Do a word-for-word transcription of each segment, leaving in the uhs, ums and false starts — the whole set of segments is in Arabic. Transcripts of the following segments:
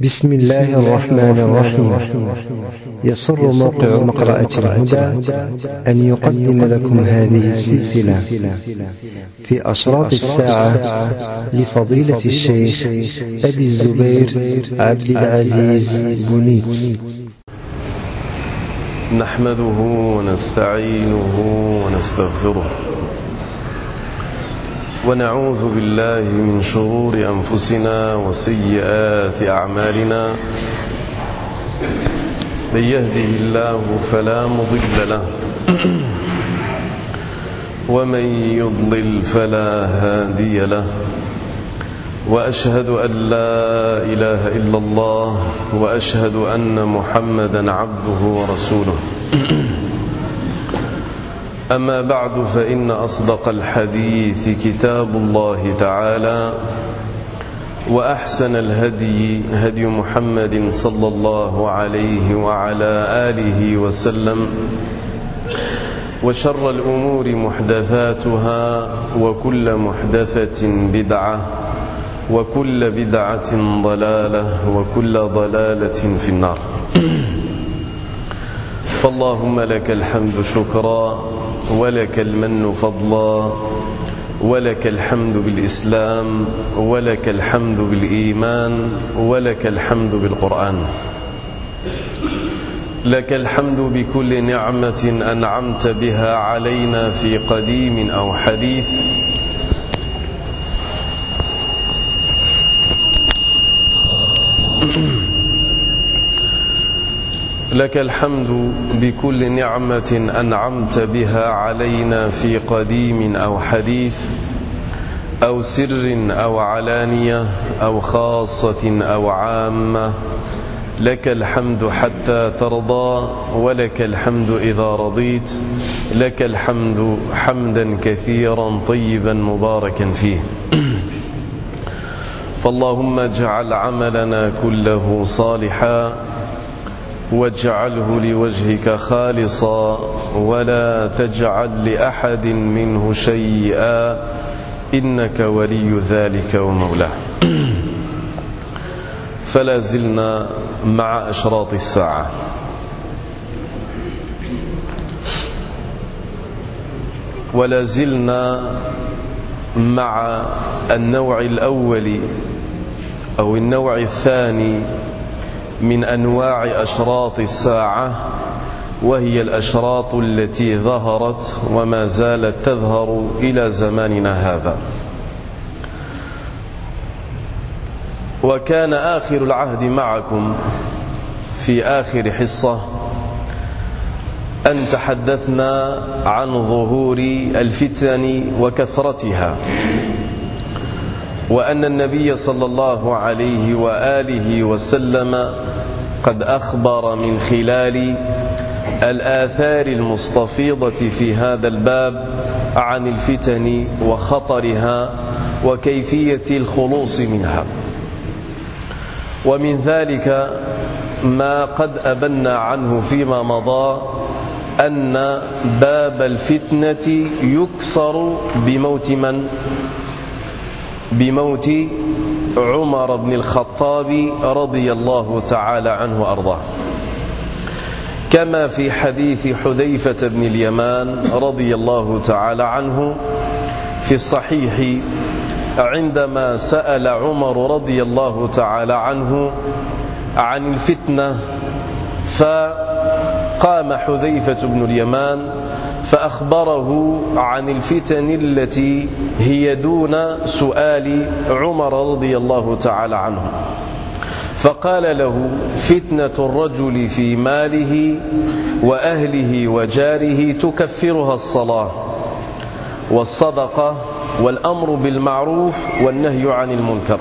بسم الله الرحمن الرحيم. يسر موقع مقرأة الهدى أن يقدم لكم هذه السلسلة في أشراط الساعة لفضيلة الشيخ أبي الزبير عبد العزيز بنيت. نحمده ونستعينه ونستغفره ونعوذ بالله من شرور أنفسنا وسيئات أعمالنا. من يهده الله فلا مضل له ومن يضلل فلا هادي له، وأشهد أن لا إله إلا الله وأشهد أن محمدا عبده ورسوله. أما بعد، فإن أصدق الحديث كتاب الله تعالى، وأحسن الهدي هدي محمد صلى الله عليه وعلى آله وسلم، وشر الأمور محدثاتها، وكل محدثة بدعة، وكل بدعة ضلالة، وكل ضلالة في النار. فاللهم لك الحمد شكرا، ولك المن فضلا، ولك الحمد بالإسلام، ولك الحمد بالإيمان، ولك الحمد بالقرآن. لك الحمد بكل نعمة أنعمت بها علينا في قديم أو حديث، لك الحمد بكل نعمة أنعمت بها علينا في قديم أو حديث، أو سر أو علانية، أو خاصة أو عامة. لك الحمد حتى ترضى، ولك الحمد إذا رضيت. لك الحمد حمدا كثيرا طيبا مباركا فيه. فاللهم اجعل عملنا كله صالحا، واجعله لوجهك خالصا، ولا تجعل لأحد منه شيئا، إنك ولي ذلك ومولاه. فلا زلنا مع أشراط الساعة، ولا زلنا مع النوع الأول أو النوع الثاني من أنواع أشراط الساعة، وهي الأشراط التي ظهرت وما زالت تظهر إلى زماننا هذا. وكان آخر العهد معكم في آخر حصة أن تحدثنا عن ظهور الفتن وكثرتها، وأن النبي صلى الله عليه وآله وسلم قد أخبر من خلال الآثار المستفيضة في هذا الباب عن الفتن وخطرها وكيفية الخلوص منها. ومن ذلك ما قد أبنا عنه فيما مضى، أن باب الفتنة يكسر بموت من؟ بموت عمر بن الخطاب رضي الله تعالى عنه وأرضاه، كما في حديث حذيفة بن اليمان رضي الله تعالى عنه في الصحيح، عندما سأل عمر رضي الله تعالى عنه عن الفتنة، فقام حذيفة بن اليمان فأخبره عن الفتن التي هي دون سؤال عمر رضي الله تعالى عنه، فقال له: فتنة الرجل في ماله وأهله وجاره تكفرها الصلاة والصدقة والأمر بالمعروف والنهي عن المنكر.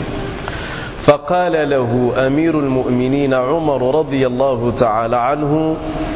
فقال له أمير المؤمنين عمر رضي الله تعالى عنه: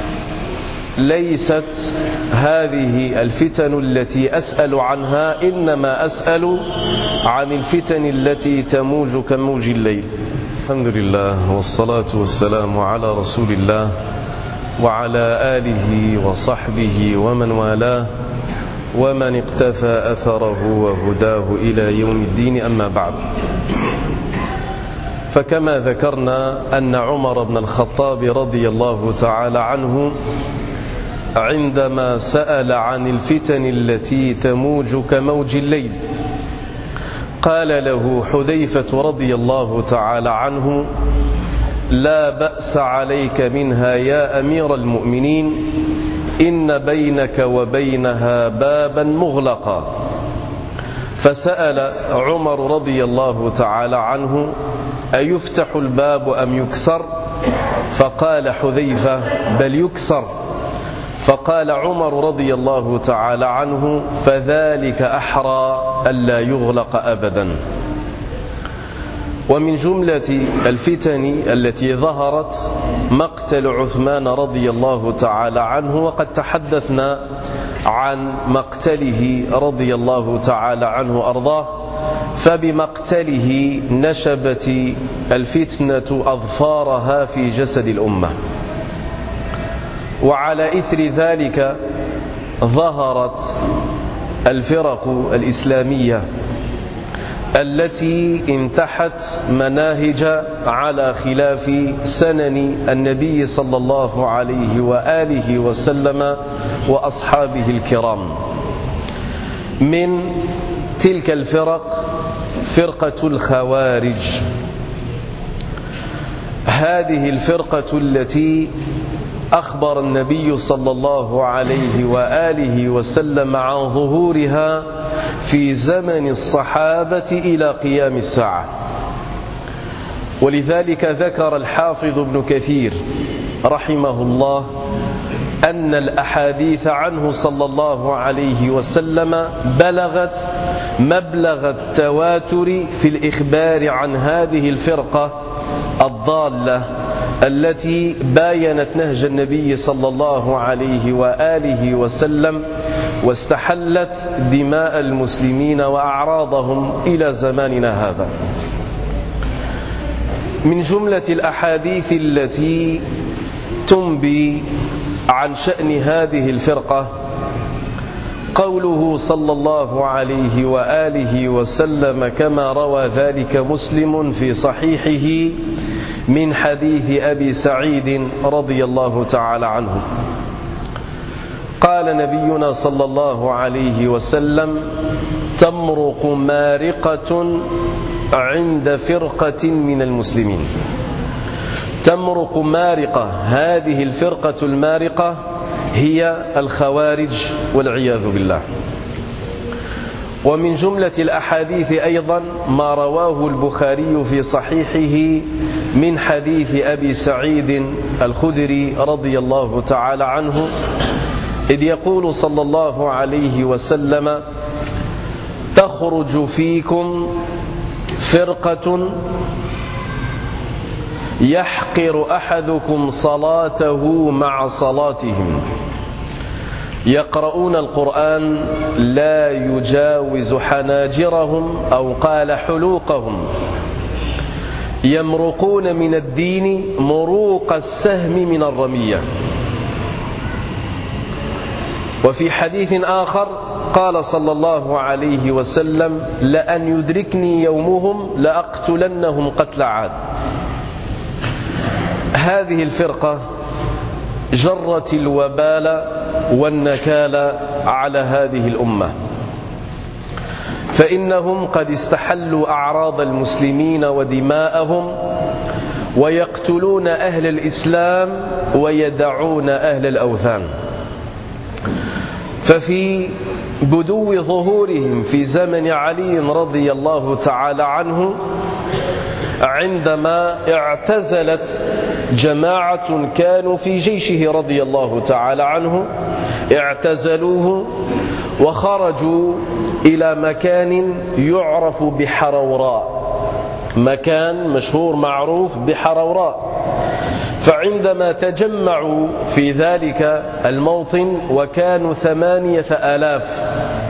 ليست هذه الفتن التي أسأل عنها، إنما أسأل عن الفتن التي تموج كموج الليل. الحمد لله، والصلاة والسلام على رسول الله وعلى آله وصحبه ومن والاه، ومن اقتفى أثره وهداه إلى يوم الدين. أما بعد، فكما ذكرنا أن عمر بن الخطاب رضي الله تعالى عنه عندما سأل عن الفتن التي تموج كموج الليل قال له حذيفة رضي الله تعالى عنه: لا بأس عليك منها يا أمير المؤمنين، إن بينك وبينها بابا مغلقا. فسأل عمر رضي الله تعالى عنه: أيفتح الباب أم يكسر؟ فقال حذيفة: بل يكسر. فقال عمر رضي الله تعالى عنه: فذلك أحرى ألا يغلق أبدا. ومن جملة الفتن التي ظهرت مقتل عثمان رضي الله تعالى عنه، وقد تحدثنا عن مقتله رضي الله تعالى عنه أرضاه. فبمقتله نشبت الفتنة أظفارها في جسد الأمة، وعلى إثر ذلك ظهرت الفرق الإسلامية التي انتحت مناهج على خلاف سنن النبي صلى الله عليه وآله وسلم وأصحابه الكرام. من تلك الفرق فرقة الخوارج. هذه الفرقة التي أخبر النبي صلى الله عليه وآله وسلم عن ظهورها في زمن الصحابة إلى قيام الساعة. ولذلك ذكر الحافظ ابن كثير رحمه الله أن الأحاديث عنه صلى الله عليه وسلم بلغت مبلغ التواتر في الإخبار عن هذه الفرقة الضالة التي باينت نهج النبي صلى الله عليه وآله وسلم واستحلت دماء المسلمين وأعراضهم إلى زماننا هذا. من جملة الأحاديث التي تنبي عن شأن هذه الفرقة قوله صلى الله عليه وآله وسلم كما روى ذلك مسلم في صحيحه من حديث أبي سعيد رضي الله تعالى عنه قال نبينا صلى الله عليه وسلم: تمرق مارقة عند فرقة من المسلمين. تمرق مارقة، هذه الفرقة المارقة هي الخوارج والعياذ بالله. ومن جملة الأحاديث أيضا ما رواه البخاري في صحيحه من حديث أبي سعيد الخدري رضي الله تعالى عنه إذ يقول صلى الله عليه وسلم: تخرج فيكم فرقة يحقر أحدكم صلاته مع صلاتهم، يقرؤون القرآن لا يجاوز حناجرهم أو قال حلوقهم، يمرقون من الدين مروق السهم من الرمية. وفي حديث آخر قال صلى الله عليه وسلم: لأن يدركني يومهم لأقتلنهم قتل عاد. هذه الفرقة جرت الوبال والنكال على هذه الأمة، فإنهم قد استحلوا أعراض المسلمين ودماءهم، ويقتلون أهل الإسلام ويدعون أهل الأوثان. ففي بدو ظهورهم في زمن علي رضي الله تعالى عنه عندما اعتزلت جماعة كانوا في جيشه رضي الله تعالى عنه، اعتزلوه وخرجوا إلى مكان يعرف بحروراء، مكان مشهور معروف بحروراء. فعندما تجمعوا في ذلك الموطن وكانوا ثمانية آلاف،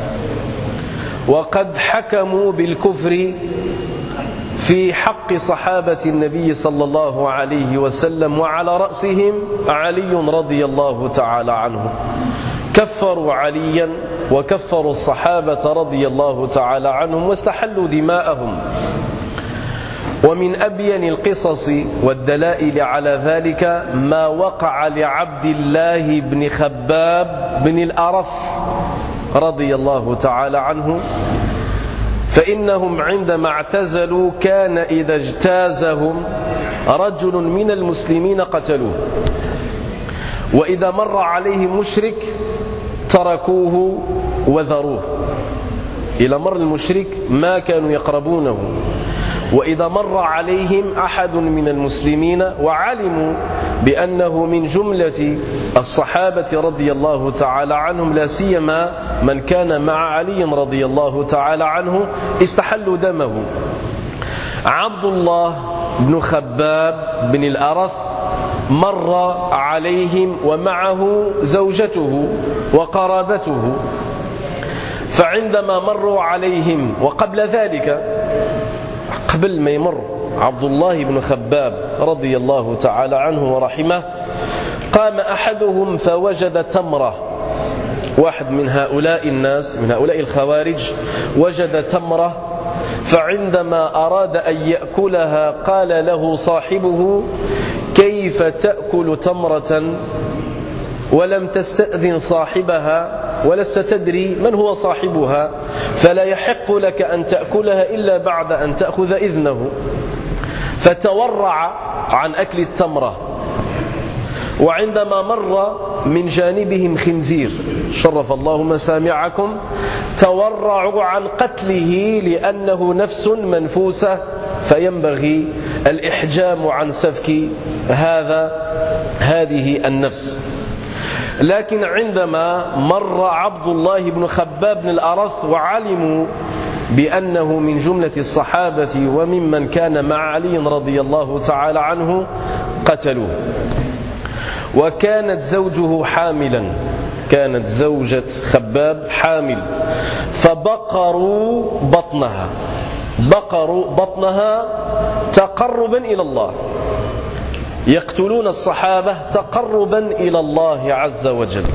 وقد حكموا بالكفر في حق صحابة النبي صلى الله عليه وسلم، وعلى رأسهم علي رضي الله تعالى عنه. كفروا عليا وكفروا الصحابة رضي الله تعالى عنهم واستحلوا دماءهم. ومن أبين القصص والدلائل على ذلك ما وقع لعبد الله بن خباب بن الأرث رضي الله تعالى عنه، فإنهم عندما اعتزلوا كان إذا اجتازهم رجل من المسلمين قتلوه، وإذا مر عليهم مشرك تركوه وذروه. إلى مر المشرك ما كانوا يقربونه، وإذا مر عليهم أحد من المسلمين وعلموا بأنه من جملة الصحابة رضي الله تعالى عنهم، لا سيما من كان مع علي رضي الله تعالى عنه، استحلوا دمه. عبد الله بن خباب بن الأرث مر عليهم ومعه زوجته وقرابته، فعندما مروا عليهم وقبل ذلك قبل ما يمر عبد الله بن خباب رضي الله تعالى عنه ورحمه، قام أحدهم فوجد تمرة. واحد من هؤلاء الناس من هؤلاء الخوارج وجد تمرة، فعندما أراد أن يأكلها قال له صاحبه: كيف تأكل تمرة ولم تستأذن صاحبها ولست تدري من هو صاحبها، فلا يحق لك أن تأكلها إلا بعد أن تأخذ إذنه. فتورع عن أكل التمرة. وعندما مر من جانبهم خنزير، شرف الله مسامعكم، تورعوا عن قتله لأنه نفس منفوسة، فينبغي الإحجام عن سفك هذا هذه النفس. لكن عندما مر عبد الله بن خباب بن الأرث وعلموا بأنه من جملة الصحابة وممن كان مع علي رضي الله تعالى عنه، قتلوه. وكانت زوجه حاملا، كانت زوجة خباب حامل، فبقروا بطنها بقروا بطنها تقربا إلى الله، يقتلون الصحابة تقربا إلى الله عز وجل.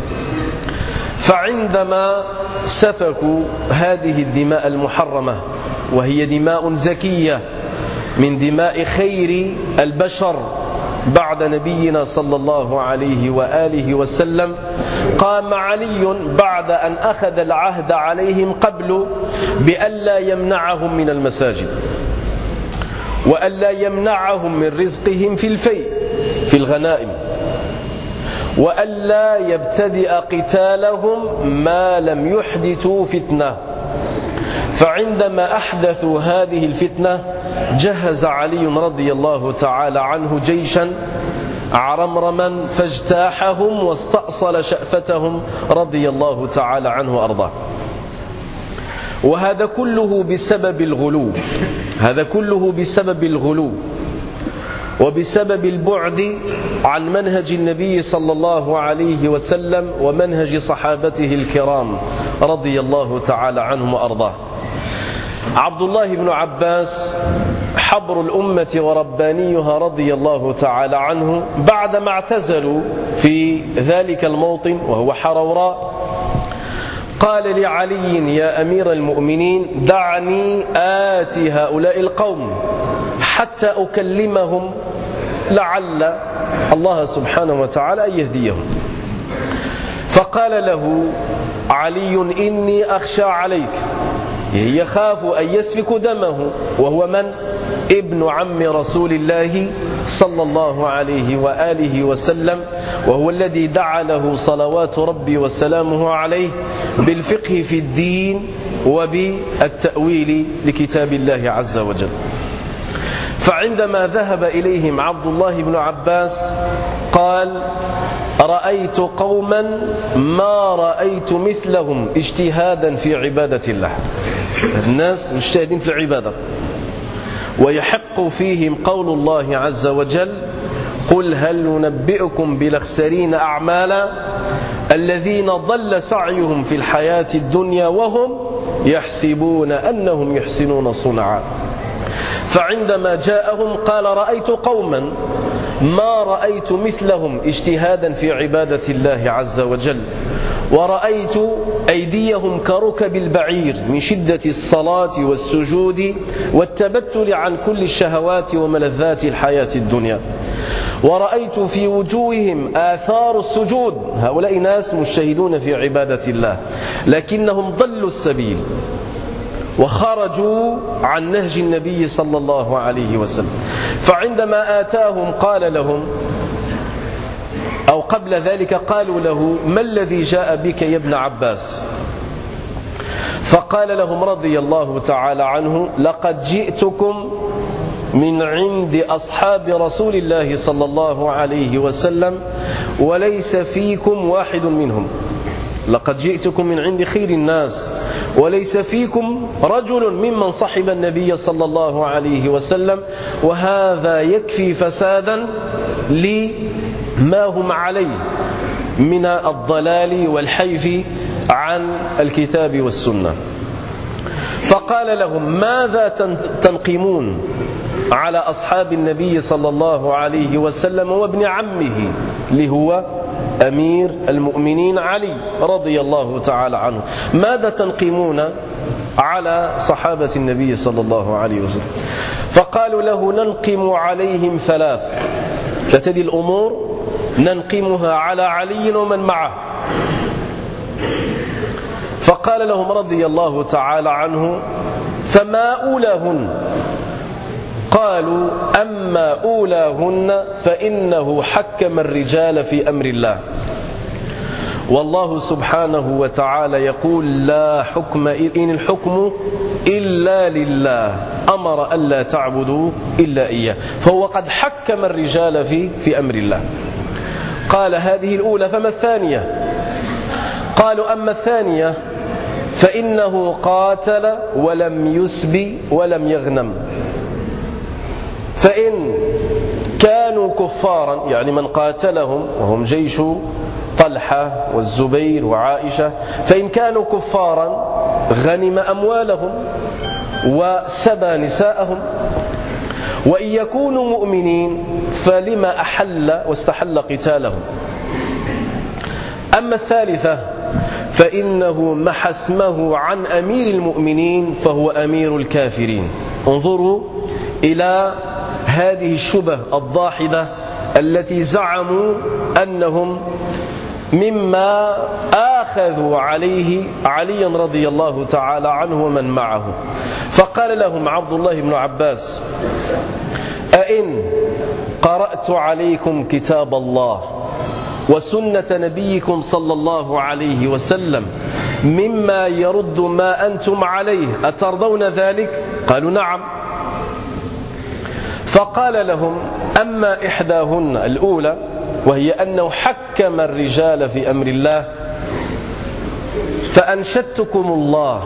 فعندما سفكوا هذه الدماء المحرمة، وهي دماء زكية من دماء خير البشر بعد نبينا صلى الله عليه وآله وسلم، قام علي بعد أن أخذ العهد عليهم قبل بألا يمنعهم من المساجد، وألا يمنعهم من رزقهم في الفيء في الغنائم، وألا يبتدئ قتالهم ما لم يحدثوا فتنة. فعندما أحدثوا هذه الفتنة جهز علي رضي الله تعالى عنه جيشا عرمرما فاجتاحهم واستأصل شأفتهم رضي الله تعالى عنه وأرضاه. وهذا كله بسبب الغلو، هذا كله بسبب الغلو وبسبب البعد عن منهج النبي صلى الله عليه وسلم ومنهج صحابته الكرام رضي الله تعالى عنهم وأرضاه. عبد الله بن عباس حبر الأمة وربانيها رضي الله تعالى عنه، بعدما اعتزلوا في ذلك الموطن وهو حروراء، قال لعلي: يا أمير المؤمنين، دعني آتي هؤلاء القوم حتى أكلمهم لعل الله سبحانه وتعالى أن يهديهم. فقال له علي: إني أخشى عليك، يخاف أن يسفك دمه، وهو من؟ ابن عم رسول الله صلى الله عليه وآله وسلم، وهو الذي دعا له صلوات ربي وسلامه عليه بالفقه في الدين وبالتأويل لكتاب الله عز وجل. فعندما ذهب إليهم عبد الله بن عباس قال: رأيت قوما ما رأيت مثلهم اجتهادا في عبادة الله. الناس مجتهدين في العبادة، ويحق فيهم قول الله عز وجل: قل هل ننبئكم بالأخسرين أعمالا الذين ضل سعيهم في الحياة الدنيا وهم يحسبون أنهم يحسنون صنعا. فعندما جاءهم قال: رأيت قوما ما رأيت مثلهم اجتهادا في عبادة الله عز وجل، ورأيت أيديهم كركب البعير من شدة الصلاة والسجود والتبتل عن كل الشهوات وملذات الحياة الدنيا. ورأيت في وجوههم آثار السجود، هؤلاء ناس مجتهدون في عبادة الله لكنهم ضلوا السبيل وخرجوا عن نهج النبي صلى الله عليه وسلم. فعندما آتاهم قال لهم، أو قبل ذلك قالوا له: ما الذي جاء بك يا ابن عباس؟ فقال لهم رضي الله تعالى عنه: لقد جئتكم من عند أصحاب رسول الله صلى الله عليه وسلم وليس فيكم واحد منهم. لقد جئتكم من عند خير الناس وليس فيكم رجل ممن صحب النبي صلى الله عليه وسلم، وهذا يكفي فسادا لما هم عليه من الضلال والحيف عن الكتاب والسنة. فقال لهم: ماذا تنقمون على أصحاب النبي صلى الله عليه وسلم وابن عمه اللي هو أمير المؤمنين علي رضي الله تعالى عنه؟ ماذا تنقمون على صحابة النبي صلى الله عليه وسلم؟ فقالوا له: ننقم عليهم ثلاث، فتدي الأمور ننقمها على علي ومن معه. فقال لهم رضي الله تعالى عنه: فما أولاهن؟ قالوا: أما أولاهن فإنه حكم الرجال في أمر الله، والله سبحانه وتعالى يقول: لا حكم إن الحكم إلا لله أمر ألا تعبدوا إلا إياه، فهو قد حكم الرجال في في أمر الله. قال: هذه الأولى، فما الثانية؟ قالوا: أما الثانية فإنه قاتل ولم يسب ولم يغنم، فإن كانوا كفارا، يعني من قاتلهم وهم جيش طلحة والزبير وعائشة، فإن كانوا كفارا غنم أموالهم وسبى نساءهم، وإن يكونوا مؤمنين فلما أحل واستحل قتالهم. أما الثالثة فإنه محى اسمه عن أمير المؤمنين فهو أمير الكافرين. انظروا إلى هذه الشبه الضاحدة التي زعموا أنهم مما آخذوا عليه عليا رضي الله تعالى عنه ومن معه. فقال لهم عبد الله بن عباس: أئن قرأت عليكم كتاب الله وسنة نبيكم صلى الله عليه وسلم مما يرد ما أنتم عليه أترضون ذلك؟ قالوا: نعم. فقال لهم: أما إحداهن، الأولى، وهي أنه حكم الرجال في أمر الله، فأنشدتكم الله،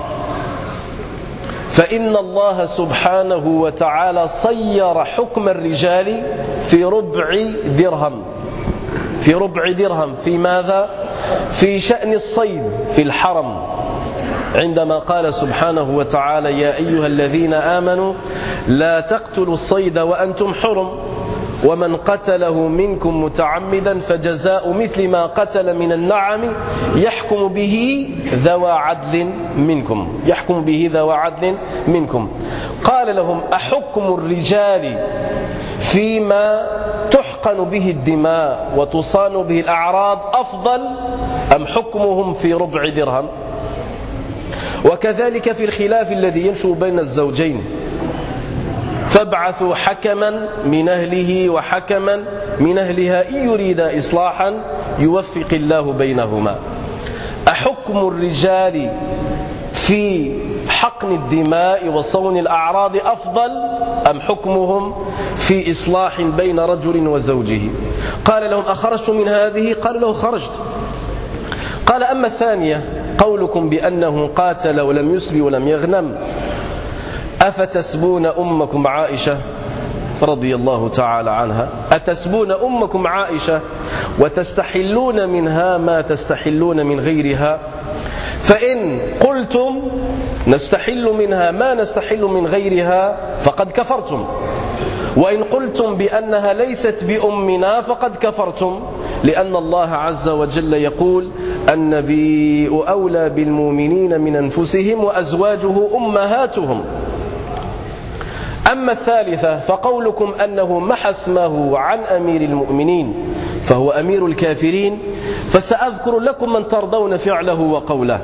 فإن الله سبحانه وتعالى صير حكم الرجال في ربع درهم، في ربع درهم في ماذا؟ في شأن الصيد في الحرم، عندما قال سبحانه وتعالى: يا أيها الذين آمنوا لا تقتلوا الصيد وأنتم حرم، ومن قتله منكم متعمدا فجزاء مثل ما قتل من النعم يحكم به ذوى عدل منكم، يحكم به ذوى عدل منكم. قال لهم: أحكم الرجال فيما تحقن به الدماء وتصان به الأعراض أفضل أم حكمهم في ربع درهم؟ وكذلك في الخلاف الذي ينشأ بين الزوجين، فابعثوا حكما من أهله وحكما من أهلها إن يريدا إصلاحا يوفق الله بينهما. أحكم الرجال في حقن الدماء وصون الأعراض أفضل أم حكمهم في إصلاح بين رجل وزوجه؟ قال لهم: أخرجت من هذه؟ قالوا له: خرجت. قال: أما الثانية، قولكم بأنه قاتل ولم يسب ولم يغنم، أفتسبون أمكم عائشة رضي الله تعالى عنها؟ أتسبون أمكم عائشة وتستحلون منها ما تستحلون من غيرها؟ فإن قلتم نستحل منها ما نستحل من غيرها فقد كفرتم، وإن قلتم بأنها ليست بأمنا فقد كفرتم، لأن الله عز وجل يقول: النبي أولى بالمؤمنين من أنفسهم وأزواجه أمهاتهم. أما الثالثة فقولكم أنه محى اسمه عن أمير المؤمنين فهو أمير الكافرين، فسأذكر لكم من ترضون فعله وقوله.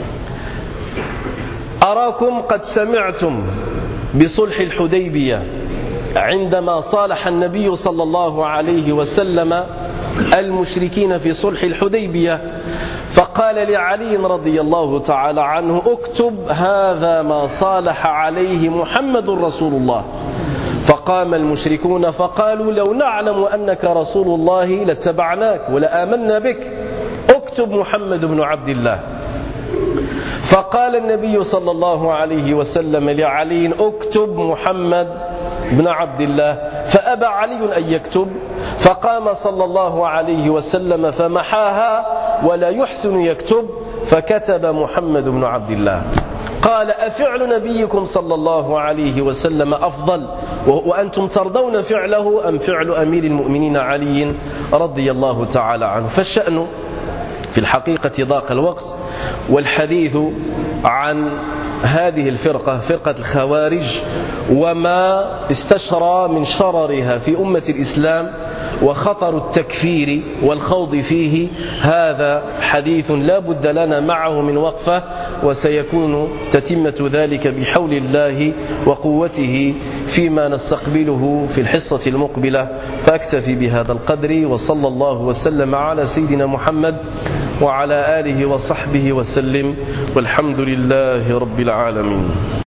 أراكم قد سمعتم بصلح الحديبية عندما صالح النبي صلى الله عليه وسلم المشركين في صلح الحديبية، فقال لعلي رضي الله تعالى عنه: اكتب هذا ما صالح عليه محمد رسول الله. فقام المشركون فقالوا: لو نعلم أنك رسول الله لاتبعناك ولآمنا بك، اكتب محمد بن عبد الله. فقال النبي صلى الله عليه وسلم لعلي: اكتب محمد بن عبد الله. فأبى علي أن يكتب، فقام صلى الله عليه وسلم فمحاها ولا يحسن يكتب، فكتب محمد بن عبد الله. قال: أفعل نبيكم صلى الله عليه وسلم أفضل وأنتم ترضون فعله أم فعل أمير المؤمنين علي رضي الله تعالى عنه؟ فالشأن في الحقيقة ضاق الوقت، والحديث عن هذه الفرقة فرقة الخوارج وما استشرى من شررها في أمة الإسلام وخطر التكفير والخوض فيه، هذا حديث لا بد لنا معه من وقفة، وسيكون تتمة ذلك بحول الله وقوته فيما نستقبله في الحصة المقبلة. فأكتفي بهذا القدر، وصلى الله وسلم على سيدنا محمد وعلى آله وصحبه وسلم، والحمد لله رب العالمين.